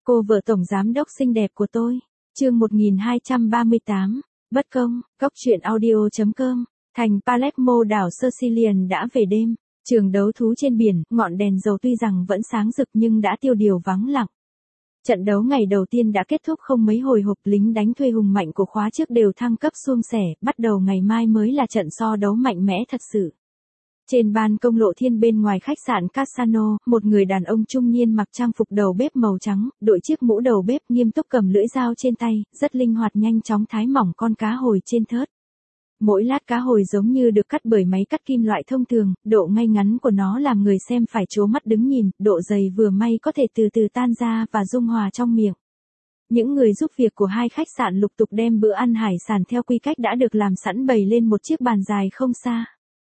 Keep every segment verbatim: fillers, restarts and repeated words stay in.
Cô vợ tổng giám đốc xinh đẹp của tôi. Chương một nghìn hai trăm ba mươi tám. Bất công. Cốc truyện audio chấm com. Thành Palermo đảo Sicilian đã về đêm. Trường đấu thú trên biển, ngọn đèn dầu tuy rằng vẫn sáng rực nhưng đã tiêu điều vắng lặng. Trận đấu ngày đầu tiên đã kết thúc không mấy hồi hộp, lính đánh thuê hùng mạnh của khóa trước đều thăng cấp suôn sẻ, bắt đầu ngày mai mới là trận so đấu mạnh mẽ thật sự. Trên ban công lộ thiên bên ngoài khách sạn Casano, một người đàn ông trung niên mặc trang phục đầu bếp màu trắng, đội chiếc mũ đầu bếp, nghiêm túc cầm lưỡi dao trên tay, rất linh hoạt nhanh chóng thái mỏng con cá hồi trên thớt. Mỗi lát cá hồi giống như được cắt bởi máy cắt kim loại thông thường, độ ngay ngắn của nó làm người xem phải trố mắt đứng nhìn, độ dày vừa may có thể từ từ tan ra và dung hòa trong miệng. Những người giúp việc của hai khách sạn lục tục đem bữa ăn hải sản theo quy cách đã được làm sẵn bày lên một chiếc bàn dài không xa.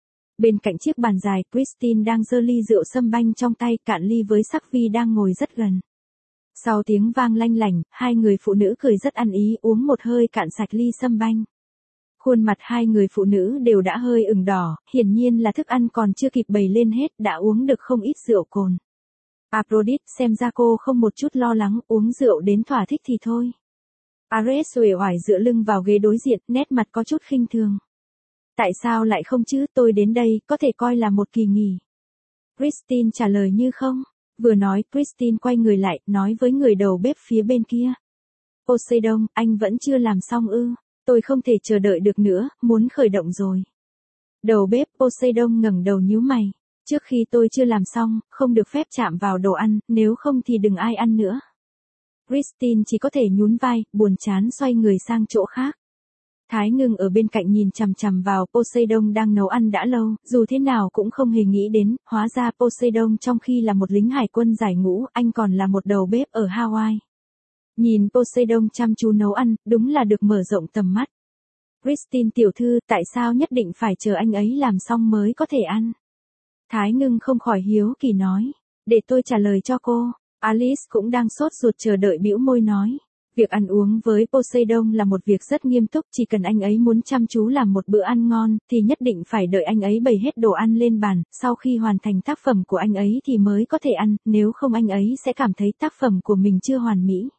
Bên cạnh chiếc bàn dài, Christine đang giơ ly rượu sâm banh trong tay, cạn ly với Sắc Vi đang ngồi rất gần. Sau tiếng vang lanh lảnh, hai người phụ nữ cười rất ăn ý uống một hơi cạn sạch ly sâm banh. Khuôn mặt hai người phụ nữ đều đã hơi ửng đỏ, hiển nhiên là thức ăn còn chưa kịp bày lên hết đã uống được không ít rượu cồn. Aphrodite, xem ra cô không một chút lo lắng, uống rượu đến thỏa thích thì thôi. Ares uể oải dựa lưng vào ghế đối diện, nét mặt có chút khinh thường. Tại sao lại không chứ, tôi đến đây, có thể coi là một kỳ nghỉ. Christine trả lời như không. Vừa nói, Christine quay người lại, nói với người đầu bếp phía bên kia. Poseidon, anh vẫn chưa làm xong ư, tôi không thể chờ đợi được nữa, muốn khởi động rồi. Đầu bếp Poseidon ngẩng đầu nhíu mày. Trước khi tôi chưa làm xong, không được phép chạm vào đồ ăn, nếu không thì đừng ai ăn nữa. Christine chỉ có thể nhún vai, buồn chán xoay người sang chỗ khác. Thái Ngưng ở bên cạnh nhìn chằm chằm vào Poseidon đang nấu ăn đã lâu, dù thế nào cũng không hề nghĩ đến, hóa ra Poseidon trong khi là một lính hải quân giải ngũ, anh còn là một đầu bếp ở Hawaii. Nhìn Poseidon chăm chú nấu ăn, đúng là được mở rộng tầm mắt. Christine tiểu thư, tại sao nhất định phải chờ anh ấy làm xong mới có thể ăn? Thái Ngưng không khỏi hiếu kỳ nói. Để tôi trả lời cho cô. Alice cũng đang sốt ruột chờ đợi, bĩu môi nói. Việc ăn uống với Poseidon là một việc rất nghiêm túc, chỉ cần anh ấy muốn chăm chú làm một bữa ăn ngon, thì nhất định phải đợi anh ấy bày hết đồ ăn lên bàn, sau khi hoàn thành tác phẩm của anh ấy thì mới có thể ăn, nếu không anh ấy sẽ cảm thấy tác phẩm của mình chưa hoàn mỹ.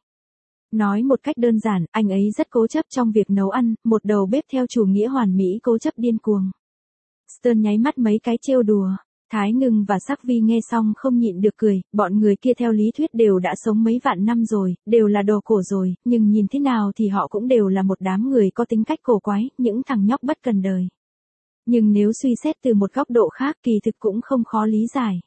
Nói một cách đơn giản, anh ấy rất cố chấp trong việc nấu ăn, một đầu bếp theo chủ nghĩa hoàn mỹ cố chấp điên cuồng. Stern nháy mắt mấy cái trêu đùa. Thái Ngưng và Sắc Vi nghe xong không nhịn được cười, bọn người kia theo lý thuyết đều đã sống mấy vạn năm rồi, đều là đồ cổ rồi, nhưng nhìn thế nào thì họ cũng đều là một đám người có tính cách cổ quái, những thằng nhóc bất cần đời. Nhưng nếu suy xét từ một góc độ khác kỳ thực cũng không khó lý giải.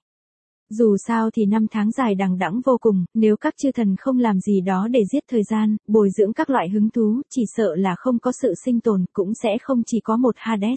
Dù sao thì năm tháng dài đằng đẵng vô cùng, nếu các chư thần không làm gì đó để giết thời gian, bồi dưỡng các loại hứng thú, chỉ sợ là không có sự sinh tồn, cũng sẽ không chỉ có một Hades.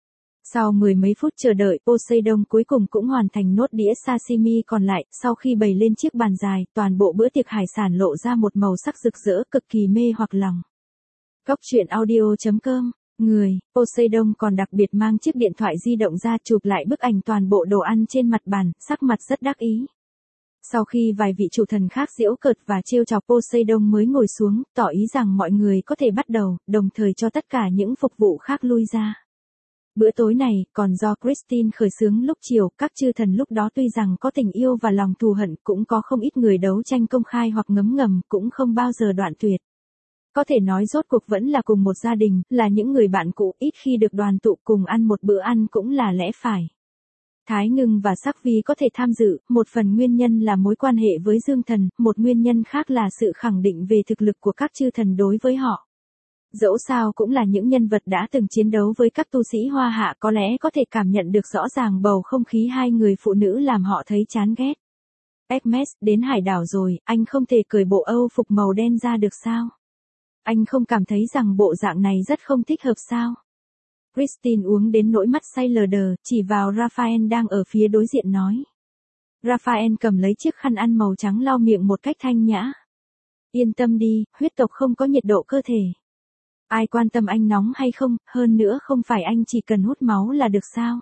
Sau mười mấy phút chờ đợi, Poseidon cuối cùng cũng hoàn thành nốt đĩa sashimi còn lại, sau khi bày lên chiếc bàn dài, toàn bộ bữa tiệc hải sản lộ ra một màu sắc rực rỡ cực kỳ mê hoặc lòng. Cốc truyện audio chấm com. Người, Poseidon còn đặc biệt mang chiếc điện thoại di động ra chụp lại bức ảnh toàn bộ đồ ăn trên mặt bàn, sắc mặt rất đắc ý. Sau khi vài vị chủ thần khác giễu cợt và trêu chọc, Poseidon mới ngồi xuống, tỏ ý rằng mọi người có thể bắt đầu, đồng thời cho tất cả những phục vụ khác lui ra. Bữa tối này, còn do Christine khởi xướng lúc chiều, các chư thần lúc đó tuy rằng có tình yêu và lòng thù hận, cũng có không ít người đấu tranh công khai hoặc ngấm ngầm, cũng không bao giờ đoạn tuyệt. Có thể nói rốt cuộc vẫn là cùng một gia đình, là những người bạn cũ, ít khi được đoàn tụ cùng ăn một bữa ăn cũng là lẽ phải. Thái Ngưng và Sắc Vi có thể tham dự, một phần nguyên nhân là mối quan hệ với Dương Thần, một nguyên nhân khác là sự khẳng định về thực lực của các chư thần đối với họ. Dẫu sao cũng là những nhân vật đã từng chiến đấu với các tu sĩ Hoa Hạ, có lẽ có thể cảm nhận được rõ ràng bầu không khí hai người phụ nữ làm họ thấy chán ghét. Hermes, đến hải đảo rồi, anh không thể cởi bộ âu phục màu đen ra được sao? Anh không cảm thấy rằng bộ dạng này rất không thích hợp sao? Christine uống đến nỗi mắt say lờ đờ, chỉ vào Raphael đang ở phía đối diện nói. Raphael cầm lấy chiếc khăn ăn màu trắng lau miệng một cách thanh nhã. Yên tâm đi, huyết tộc không có nhiệt độ cơ thể. Ai quan tâm anh nóng hay không, hơn nữa không phải anh chỉ cần hút máu là được sao?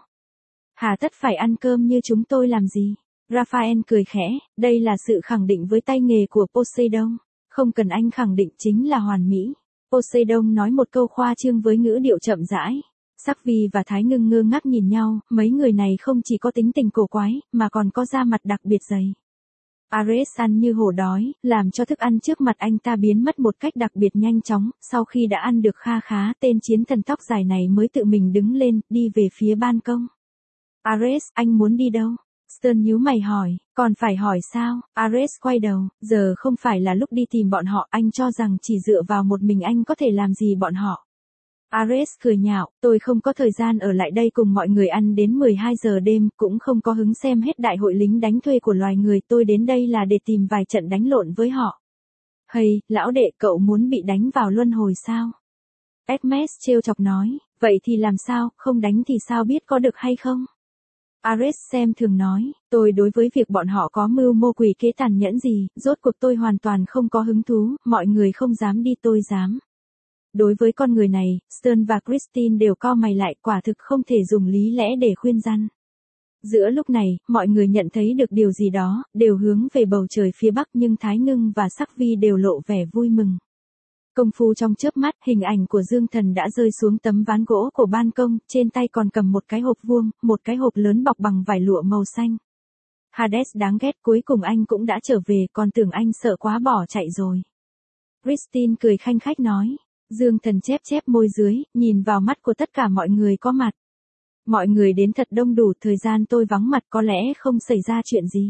Hà tất phải ăn cơm như chúng tôi làm gì? Raphael cười khẽ, đây là sự khẳng định với tay nghề của Poseidon. Không cần anh khẳng định chính là hoàn mỹ. Poseidon nói một câu khoa trương với ngữ điệu chậm rãi. Sắc Vi và Thái Ngưng ngơ ngác nhìn nhau, mấy người này không chỉ có tính tình cổ quái, mà còn có da mặt đặc biệt dày. Ares ăn như hổ đói, làm cho thức ăn trước mặt anh ta biến mất một cách đặc biệt nhanh chóng, sau khi đã ăn được kha khá, tên chiến thần tóc dài này mới tự mình đứng lên, đi về phía ban công. Ares, anh muốn đi đâu? Stern nhíu mày hỏi, còn phải hỏi sao? Ares quay đầu, giờ không phải là lúc đi tìm bọn họ, anh cho rằng chỉ dựa vào một mình anh có thể làm gì bọn họ. Ares cười nhạo, tôi không có thời gian ở lại đây cùng mọi người ăn đến mười hai giờ đêm, cũng không có hứng xem hết đại hội lính đánh thuê của loài người, tôi đến đây là để tìm vài trận đánh lộn với họ. Hay, lão đệ, cậu muốn bị đánh vào luân hồi sao? Hermes trêu chọc nói, vậy thì làm sao, không đánh thì sao biết có được hay không? Ares xem thường nói, tôi đối với việc bọn họ có mưu mô quỷ kế tàn nhẫn gì, rốt cuộc tôi hoàn toàn không có hứng thú, mọi người không dám đi tôi dám. Đối với con người này, Stern và Christine đều cau mày lại, quả thực không thể dùng lý lẽ để khuyên răn. Giữa lúc này, mọi người nhận thấy được điều gì đó, đều hướng về bầu trời phía bắc nhưng Thái Ngưng và Sắc Vi đều lộ vẻ vui mừng. Công phu trong chớp mắt, hình ảnh của Dương Thần đã rơi xuống tấm ván gỗ của ban công, trên tay còn cầm một cái hộp vuông, một cái hộp lớn bọc bằng vải lụa màu xanh. Hades đáng ghét, cuối cùng anh cũng đã trở về, còn tưởng anh sợ quá bỏ chạy rồi. Christine cười khanh khách nói. Dương Thần chép chép môi dưới, nhìn vào mắt của tất cả mọi người có mặt. Mọi người đến thật đông đủ, thời gian tôi vắng mặt có lẽ không xảy ra chuyện gì.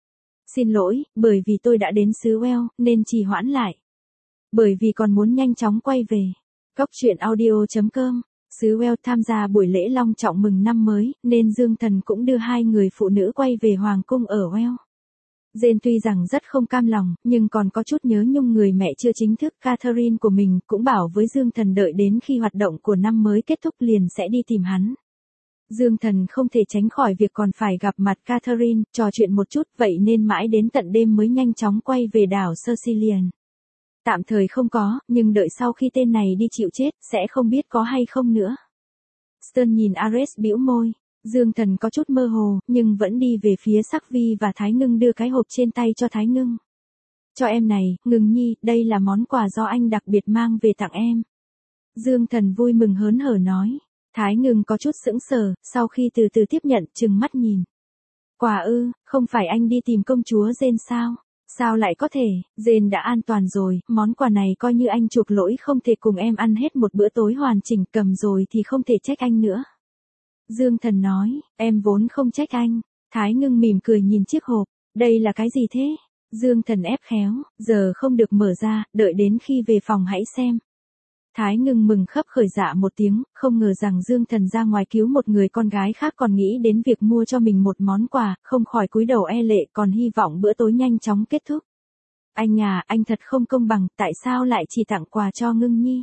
Xin lỗi, bởi vì tôi đã đến xứ Well, nên trì hoãn lại. Bởi vì còn muốn nhanh chóng quay về. Cốc truyện audio chấm com, xứ Well tham gia buổi lễ long trọng mừng năm mới, nên Dương Thần cũng đưa hai người phụ nữ quay về Hoàng cung ở Well. Jane tuy rằng rất không cam lòng, nhưng còn có chút nhớ nhung người mẹ chưa chính thức Catherine của mình, cũng bảo với Dương Thần đợi đến khi hoạt động của năm mới kết thúc liền sẽ đi tìm hắn. Dương Thần không thể tránh khỏi việc còn phải gặp mặt Catherine, trò chuyện một chút, vậy nên mãi đến tận đêm mới nhanh chóng quay về đảo Sicilian. Tạm thời không có, nhưng đợi sau khi tên này đi chịu chết, sẽ không biết có hay không nữa. Stern nhìn Ares bĩu môi. Dương Thần có chút mơ hồ, nhưng vẫn đi về phía Sắc Vi và Thái Ngưng đưa cái hộp trên tay cho Thái Ngưng. Cho em này, Ngưng Nhi, đây là món quà do anh đặc biệt mang về tặng em. Dương Thần vui mừng hớn hở nói. Thái Ngưng có chút sững sờ, sau khi từ từ tiếp nhận, trừng mắt nhìn. Quà ư, không phải anh đi tìm công chúa Jane sao? Sao lại có thể, Jane đã an toàn rồi, món quà này coi như anh chuộc lỗi không thể cùng em ăn hết một bữa tối hoàn chỉnh, cầm rồi thì không thể trách anh nữa. Dương Thần nói, em vốn không trách anh. Thái Ngưng mỉm cười nhìn chiếc hộp, đây là cái gì thế? Dương Thần ép khéo, giờ không được mở ra, đợi đến khi về phòng hãy xem. Thái Ngưng mừng khấp khởi dạ một tiếng, không ngờ rằng Dương Thần ra ngoài cứu một người con gái khác còn nghĩ đến việc mua cho mình một món quà, không khỏi cúi đầu e lệ, còn hy vọng bữa tối nhanh chóng kết thúc. Anh à, anh thật không công bằng, tại sao lại chỉ tặng quà cho Ngưng Nhi?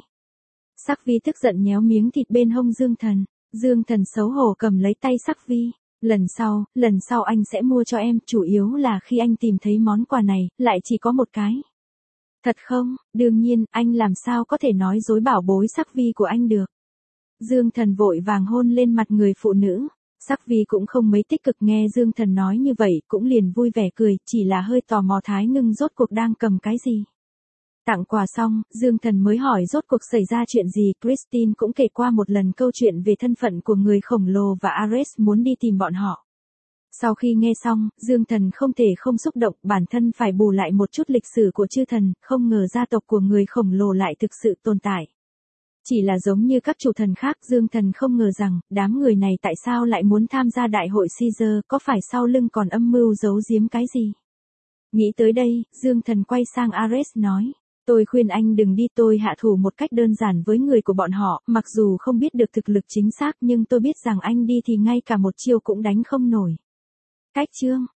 Sắc Vi tức giận nhéo miếng thịt bên hông Dương Thần. Dương Thần xấu hổ cầm lấy tay Sắc Vi. Lần sau, lần sau anh sẽ mua cho em, chủ yếu là khi anh tìm thấy món quà này, lại chỉ có một cái. Thật không? Đương nhiên, anh làm sao có thể nói dối bảo bối Sắc Vi của anh được. Dương Thần vội vàng hôn lên mặt người phụ nữ. Sắc Vi cũng không mấy tích cực, nghe Dương Thần nói như vậy, cũng liền vui vẻ cười, chỉ là hơi tò mò Thái Ngưng rốt cuộc đang cầm cái gì. Tặng quà xong, Dương Thần mới hỏi rốt cuộc xảy ra chuyện gì, Christine cũng kể qua một lần câu chuyện về thân phận của người khổng lồ và Ares muốn đi tìm bọn họ. Sau khi nghe xong, Dương Thần không thể không xúc động, bản thân phải bù lại một chút lịch sử của chư thần, không ngờ gia tộc của người khổng lồ lại thực sự tồn tại. Chỉ là giống như các chủ thần khác, Dương Thần không ngờ rằng, đám người này tại sao lại muốn tham gia đại hội Caesar, có phải sau lưng còn âm mưu giấu giếm cái gì? Nghĩ tới đây, Dương Thần quay sang Ares nói. Tôi khuyên anh đừng đi, tôi hạ thủ một cách đơn giản với người của bọn họ, mặc dù không biết được thực lực chính xác nhưng tôi biết rằng anh đi thì ngay cả một chiêu cũng đánh không nổi. Cách chương